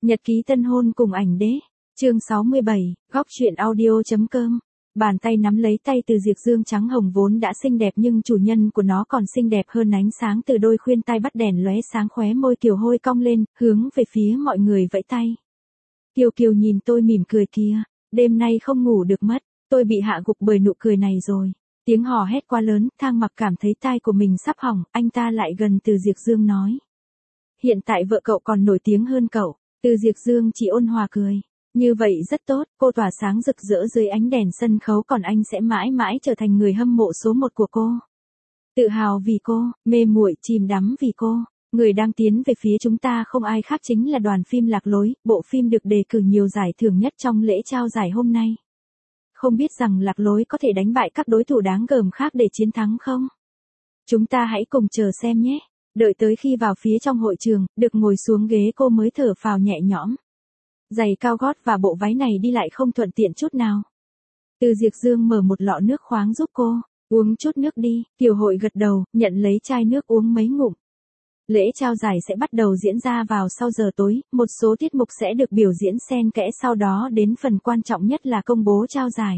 Nhật ký tân hôn cùng ảnh đế. Chương 67, góc truyện audio.com. Bàn tay nắm lấy tay Từ Diệp Dương trắng hồng vốn đã xinh đẹp nhưng chủ nhân của nó còn xinh đẹp hơn, ánh sáng từ đôi khuyên tai bắt đèn lóe sáng, khóe môi Kiều Hôi cong lên, hướng về phía mọi người vẫy tay. Kiều Kiều nhìn tôi mỉm cười kìa, đêm nay không ngủ được mất, tôi bị hạ gục bởi nụ cười này rồi. Tiếng hò hét quá lớn, Thang Mặc cảm thấy tai của mình sắp hỏng, anh ta lại gần Từ Diệp Dương nói. Hiện tại vợ cậu còn nổi tiếng hơn cậu. Từ Diệp Dương chỉ ôn hòa cười. Như vậy rất tốt, cô tỏa sáng rực rỡ dưới ánh đèn sân khấu, còn anh sẽ mãi mãi trở thành người hâm mộ số 1 của cô. Tự hào vì cô, mê muội chìm đắm vì cô. Người đang tiến về phía chúng ta không ai khác chính là đoàn phim Lạc Lối, bộ phim được đề cử nhiều giải thưởng nhất trong lễ trao giải hôm nay. Không biết rằng Lạc Lối có thể đánh bại các đối thủ đáng gờm khác để chiến thắng không? Chúng ta hãy cùng chờ xem nhé. Đợi tới khi vào phía trong hội trường, được ngồi xuống ghế cô mới thở phào nhẹ nhõm. Giày cao gót và bộ váy này đi lại không thuận tiện chút nào. Từ Diệp Dương mở một lọ nước khoáng giúp cô. Uống chút nước đi. Kiều Hội gật đầu, nhận lấy chai nước uống mấy ngụm. Lễ trao giải sẽ bắt đầu diễn ra vào sau giờ tối, một số tiết mục sẽ được biểu diễn xen kẽ, sau đó đến phần quan trọng nhất là công bố trao giải.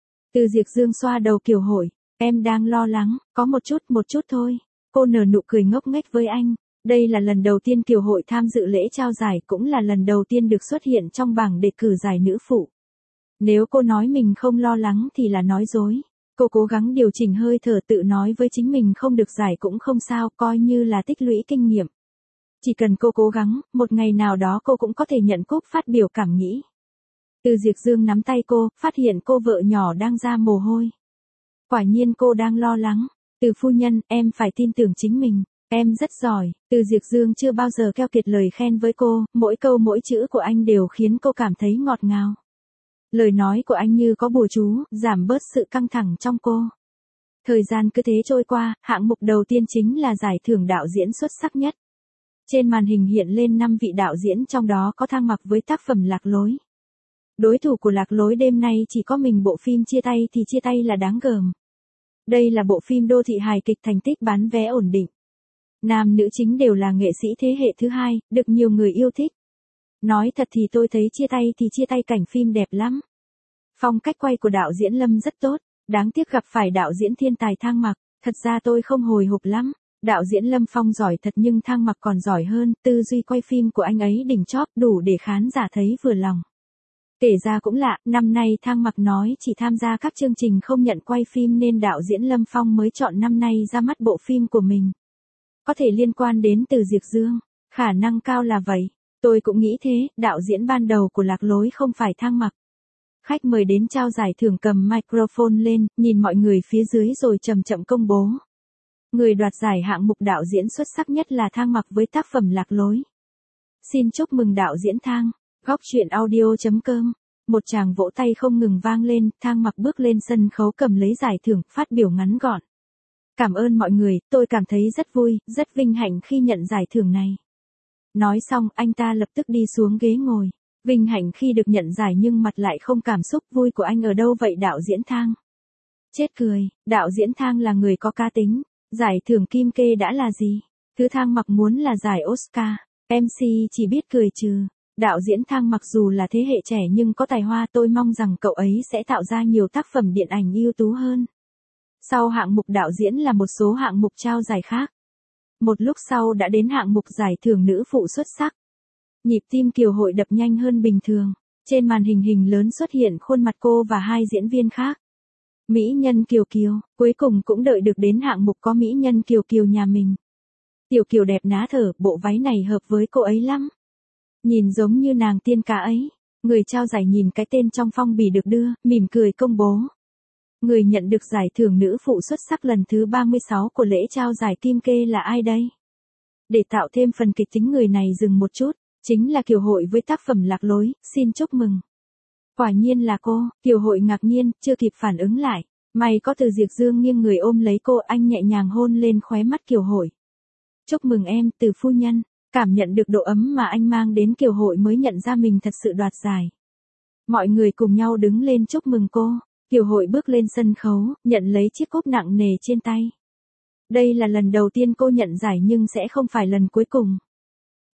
Từ Diệp Dương xoa đầu Kiều Hội, em đang lo lắng, có một chút thôi. Cô nở nụ cười ngốc nghếch với anh. Đây là lần đầu tiên Kiều Hội tham dự lễ trao giải, cũng là lần đầu tiên được xuất hiện trong bảng đề cử giải nữ phụ. Nếu cô nói mình không lo lắng thì là nói dối. Cô cố gắng điều chỉnh hơi thở, tự nói với chính mình không được giải cũng không sao, coi như là tích lũy kinh nghiệm. Chỉ cần cô cố gắng, một ngày nào đó cô cũng có thể nhận cúp phát biểu cảm nghĩ. Từ Diệp Dương nắm tay cô, phát hiện cô vợ nhỏ đang ra mồ hôi. Quả nhiên cô đang lo lắng. Từ phu nhân, em phải tin tưởng chính mình. Em rất giỏi. Từ Diệp Dương chưa bao giờ keo kiệt lời khen với cô, mỗi câu mỗi chữ của anh đều khiến cô cảm thấy ngọt ngào. Lời nói của anh như có bùa chú, giảm bớt sự căng thẳng trong cô. Thời gian cứ thế trôi qua, hạng mục đầu tiên chính là giải thưởng đạo diễn xuất sắc nhất. Trên màn hình hiện lên 5 vị đạo diễn, trong đó có Thang Mặc với tác phẩm Lạc Lối. Đối thủ của Lạc Lối đêm nay chỉ có mình bộ phim Chia Tay thì Chia Tay là đáng gờm. Đây là bộ phim đô thị hài kịch, thành tích bán vé ổn định. Nam nữ chính đều là nghệ sĩ thế hệ thứ hai, được nhiều người yêu thích. Nói thật thì tôi thấy Chia Tay cảnh phim đẹp lắm. Phong cách quay của đạo diễn Lâm rất tốt, đáng tiếc gặp phải đạo diễn thiên tài Thang Mặc. Thật ra tôi không hồi hộp lắm. Đạo diễn Lâm Phong giỏi thật nhưng Thang Mặc còn giỏi hơn, tư duy quay phim của anh ấy đỉnh chóp, đủ để khán giả thấy vừa lòng. Kể ra cũng lạ, năm nay Thang Mặc nói chỉ tham gia các chương trình không nhận quay phim nên đạo diễn Lâm Phong mới chọn năm nay ra mắt bộ phim của mình. Có thể liên quan đến Từ Diệp Dương, khả năng cao là vậy. Tôi cũng nghĩ thế, đạo diễn ban đầu của Lạc Lối không phải Thang Mặc. Khách mời đến trao giải thưởng cầm microphone lên, nhìn mọi người phía dưới rồi chậm chậm công bố. Người đoạt giải hạng mục đạo diễn xuất sắc nhất là Thang Mặc với tác phẩm Lạc Lối. Xin chúc mừng đạo diễn Thang. Góc truyện audio.com. Một tràng vỗ tay không ngừng vang lên, Thang Mặc bước lên sân khấu cầm lấy giải thưởng, phát biểu ngắn gọn. Cảm ơn mọi người, tôi cảm thấy rất vui, rất vinh hạnh khi nhận giải thưởng này. Nói xong, anh ta lập tức đi xuống ghế ngồi. Vinh hạnh khi được nhận giải nhưng mặt lại không cảm xúc, vui của anh ở đâu vậy đạo diễn Thang? Chết cười, đạo diễn Thang là người có cá tính. Giải thưởng Kim Kê đã là gì? Thứ Thang Mặc muốn là giải Oscar. MC chỉ biết cười trừ. Đạo diễn Thang mặc dù là thế hệ trẻ nhưng có tài hoa, tôi mong rằng cậu ấy sẽ tạo ra nhiều tác phẩm điện ảnh ưu tú hơn. Sau hạng mục đạo diễn là một số hạng mục trao giải khác. Một lúc sau đã đến hạng mục giải thưởng nữ phụ xuất sắc. Nhịp tim Kiều Hội đập nhanh hơn bình thường. Trên màn hình lớn xuất hiện khuôn mặt cô và hai diễn viên khác. Mỹ nhân Kiều Kiều, cuối cùng cũng đợi được đến hạng mục có mỹ nhân Kiều Kiều nhà mình. Tiểu Kiều đẹp ná thở, bộ váy này hợp với cô ấy lắm. Nhìn giống như nàng tiên cá ấy. Người trao giải nhìn cái tên trong phong bì được đưa, mỉm cười công bố. Người nhận được giải thưởng nữ phụ xuất sắc lần thứ 36 của lễ trao giải Kim Kê là ai đây? Để tạo thêm phần kịch tính, người này dừng một chút, chính là Kiều Hội với tác phẩm Lạc Lối, xin chúc mừng. Quả nhiên là cô, Kiều Hội ngạc nhiên, chưa kịp phản ứng lại. May có Từ Diệp Dương nghiêng người ôm lấy cô, anh nhẹ nhàng hôn lên khóe mắt Kiều Hội. Chúc mừng em, Từ phu nhân. Cảm nhận được độ ấm mà anh mang đến, Kiều Hội mới nhận ra mình thật sự đoạt giải. Mọi người cùng nhau đứng lên chúc mừng cô. Kiều Hội bước lên sân khấu, nhận lấy chiếc cúp nặng nề trên tay. Đây là lần đầu tiên cô nhận giải nhưng sẽ không phải lần cuối cùng.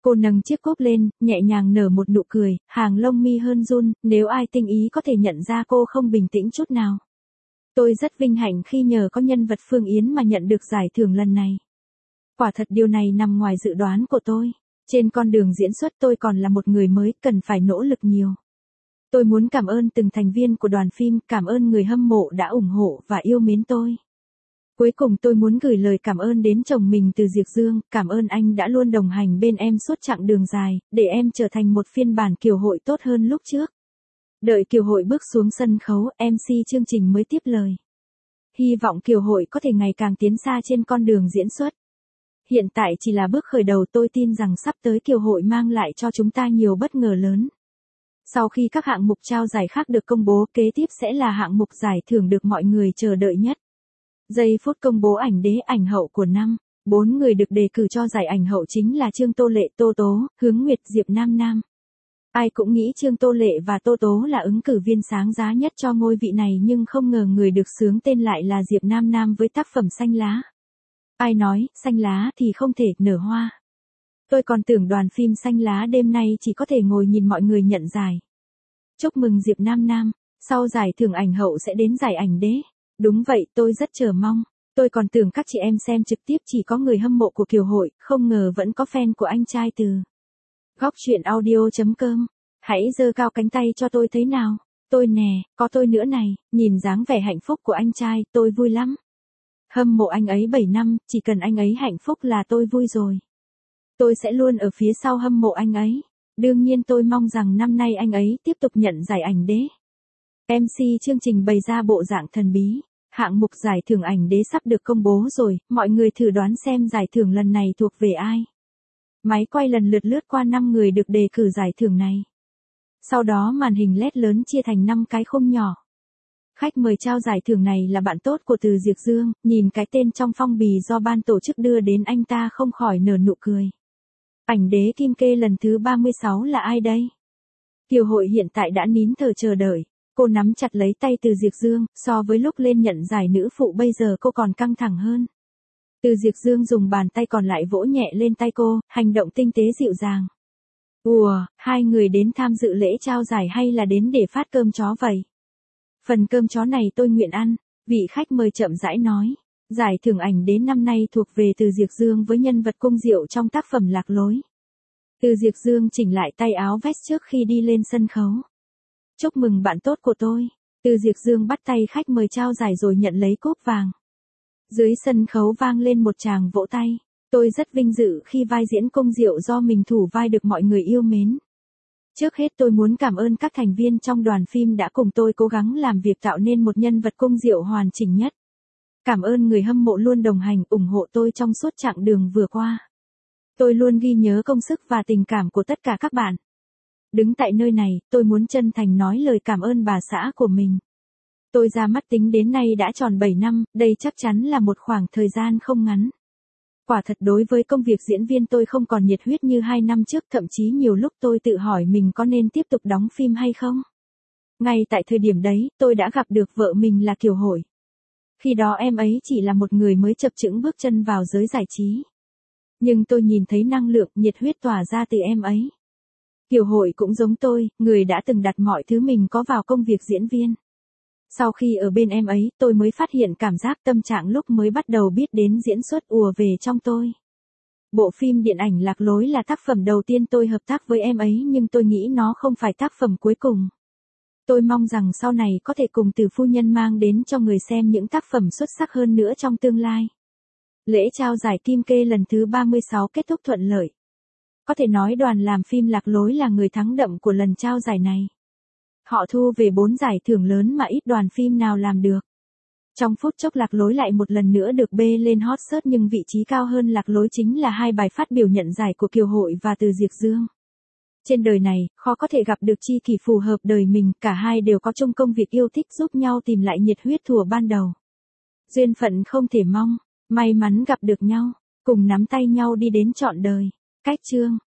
Cô nâng chiếc cúp lên, nhẹ nhàng nở một nụ cười, hàng lông mi hơn run, nếu ai tinh ý có thể nhận ra cô không bình tĩnh chút nào. Tôi rất vinh hạnh khi nhờ có nhân vật Phương Yến mà nhận được giải thưởng lần này. Quả thật điều này nằm ngoài dự đoán của tôi. Trên con đường diễn xuất tôi còn là một người mới, cần phải nỗ lực nhiều. Tôi muốn cảm ơn từng thành viên của đoàn phim, cảm ơn người hâm mộ đã ủng hộ và yêu mến tôi. Cuối cùng tôi muốn gửi lời cảm ơn đến chồng mình Từ Diệc Dương, cảm ơn anh đã luôn đồng hành bên em suốt chặng đường dài, để em trở thành một phiên bản Kiều Hội tốt hơn lúc trước. Đợi Kiều Hội bước xuống sân khấu, MC chương trình mới tiếp lời. Hy vọng Kiều Hội có thể ngày càng tiến xa trên con đường diễn xuất. Hiện tại chỉ là bước khởi đầu, tôi tin rằng sắp tới Kiều Hội mang lại cho chúng ta nhiều bất ngờ lớn. Sau khi các hạng mục trao giải khác được công bố, kế tiếp sẽ là hạng mục giải thưởng được mọi người chờ đợi nhất. Giây phút công bố ảnh đế ảnh hậu của năm, 4 người được đề cử cho giải ảnh hậu chính là Trương Tô Lệ, Tô Tố, Hướng Nguyệt, Diệp Nam Nam. Ai cũng nghĩ Trương Tô Lệ và Tô Tố là ứng cử viên sáng giá nhất cho ngôi vị này, nhưng không ngờ người được xướng tên lại là Diệp Nam Nam với tác phẩm Xanh Lá. Ai nói, xanh lá thì không thể nở hoa. Tôi còn tưởng đoàn phim Xanh Lá đêm nay chỉ có thể ngồi nhìn mọi người nhận giải. Chúc mừng Diệp Nam Nam, sau giải thưởng ảnh hậu sẽ đến giải ảnh đế. Đúng vậy, tôi rất chờ mong. Tôi còn tưởng các chị em xem trực tiếp chỉ có người hâm mộ của Kiều Hội, không ngờ vẫn có fan của anh trai Từ. Góc truyện audio.com. Hãy giơ cao cánh tay cho tôi thấy nào. Tôi nè, có tôi nữa này, nhìn dáng vẻ hạnh phúc của anh trai, tôi vui lắm. Hâm mộ anh ấy 7 năm, chỉ cần anh ấy hạnh phúc là tôi vui rồi. Tôi sẽ luôn ở phía sau hâm mộ anh ấy. Đương nhiên tôi mong rằng năm nay anh ấy tiếp tục nhận giải ảnh đế. MC chương trình bày ra bộ dạng thần bí. Hạng mục giải thưởng ảnh đế sắp được công bố rồi, mọi người thử đoán xem giải thưởng lần này thuộc về ai. Máy quay lần lượt lướt qua 5 người được đề cử giải thưởng này. Sau đó màn hình LED lớn chia thành 5 cái khung nhỏ. Khách mời trao giải thưởng này là bạn tốt của Từ Diệc Dương, nhìn cái tên trong phong bì do ban tổ chức đưa đến anh ta không khỏi nở nụ cười. Ảnh đế Kim Kê lần thứ 36 là ai đây? Kiều Hội hiện tại đã nín thở chờ đợi. Cô nắm chặt lấy tay Từ Diệc Dương, so với lúc lên nhận giải nữ phụ bây giờ cô còn căng thẳng hơn. Từ Diệc Dương dùng bàn tay còn lại vỗ nhẹ lên tay cô, hành động tinh tế dịu dàng. Ủa, hai người đến tham dự lễ trao giải hay là đến để phát cơm chó vậy? Phần cơm chó này tôi nguyện ăn, vị khách mời chậm rãi nói. Giải thưởng ảnh đến năm nay thuộc về Từ Diệc Dương với nhân vật Cung Diệu trong tác phẩm Lạc Lối. Từ Diệc Dương chỉnh lại tay áo vest trước khi đi lên sân khấu. Chúc mừng bạn tốt của tôi. Từ Diệc Dương bắt tay khách mời trao giải rồi nhận lấy cúp vàng. Dưới sân khấu vang lên một tràng vỗ tay. Tôi rất vinh dự khi vai diễn Cung Diệu do mình thủ vai được mọi người yêu mến. Trước hết tôi muốn cảm ơn các thành viên trong đoàn phim đã cùng tôi cố gắng làm việc tạo nên một nhân vật Cung Diệu hoàn chỉnh nhất. Cảm ơn người hâm mộ luôn đồng hành ủng hộ tôi trong suốt chặng đường vừa qua. Tôi luôn ghi nhớ công sức và tình cảm của tất cả các bạn. Đứng tại nơi này, tôi muốn chân thành nói lời cảm ơn bà xã của mình. Tôi ra mắt tính đến nay đã tròn 7 năm, đây chắc chắn là một khoảng thời gian không ngắn. Quả thật đối với công việc diễn viên tôi không còn nhiệt huyết như 2 năm trước, thậm chí nhiều lúc tôi tự hỏi mình có nên tiếp tục đóng phim hay không. Ngay tại thời điểm đấy, tôi đã gặp được vợ mình là Kiều Hội. Khi đó em ấy chỉ là một người mới chập chững bước chân vào giới giải trí. Nhưng tôi nhìn thấy năng lượng, nhiệt huyết tỏa ra từ em ấy. Kiều Hội cũng giống tôi, người đã từng đặt mọi thứ mình có vào công việc diễn viên. Sau khi ở bên em ấy, tôi mới phát hiện cảm giác tâm trạng lúc mới bắt đầu biết đến diễn xuất ùa về trong tôi. Bộ phim điện ảnh Lạc Lối là tác phẩm đầu tiên tôi hợp tác với em ấy, nhưng tôi nghĩ nó không phải tác phẩm cuối cùng. Tôi mong rằng sau này có thể cùng Từ phu nhân mang đến cho người xem những tác phẩm xuất sắc hơn nữa trong tương lai. Lễ trao giải Kim Kê lần thứ 36 kết thúc thuận lợi. Có thể nói đoàn làm phim Lạc Lối là người thắng đậm của lần trao giải này. Họ thu về 4 giải thưởng lớn mà ít đoàn phim nào làm được. Trong phút chốc Lạc Lối lại một lần nữa được bê lên hot search, nhưng vị trí cao hơn Lạc Lối chính là 2 bài phát biểu nhận giải của Kiều Hội và Từ Diệc Dương. Trên đời này, khó có thể gặp được tri kỷ phù hợp đời mình, cả hai đều có chung công việc yêu thích giúp nhau tìm lại nhiệt huyết thuở ban đầu. Duyên phận không thể mong, may mắn gặp được nhau, cùng nắm tay nhau đi đến trọn đời. Cách chương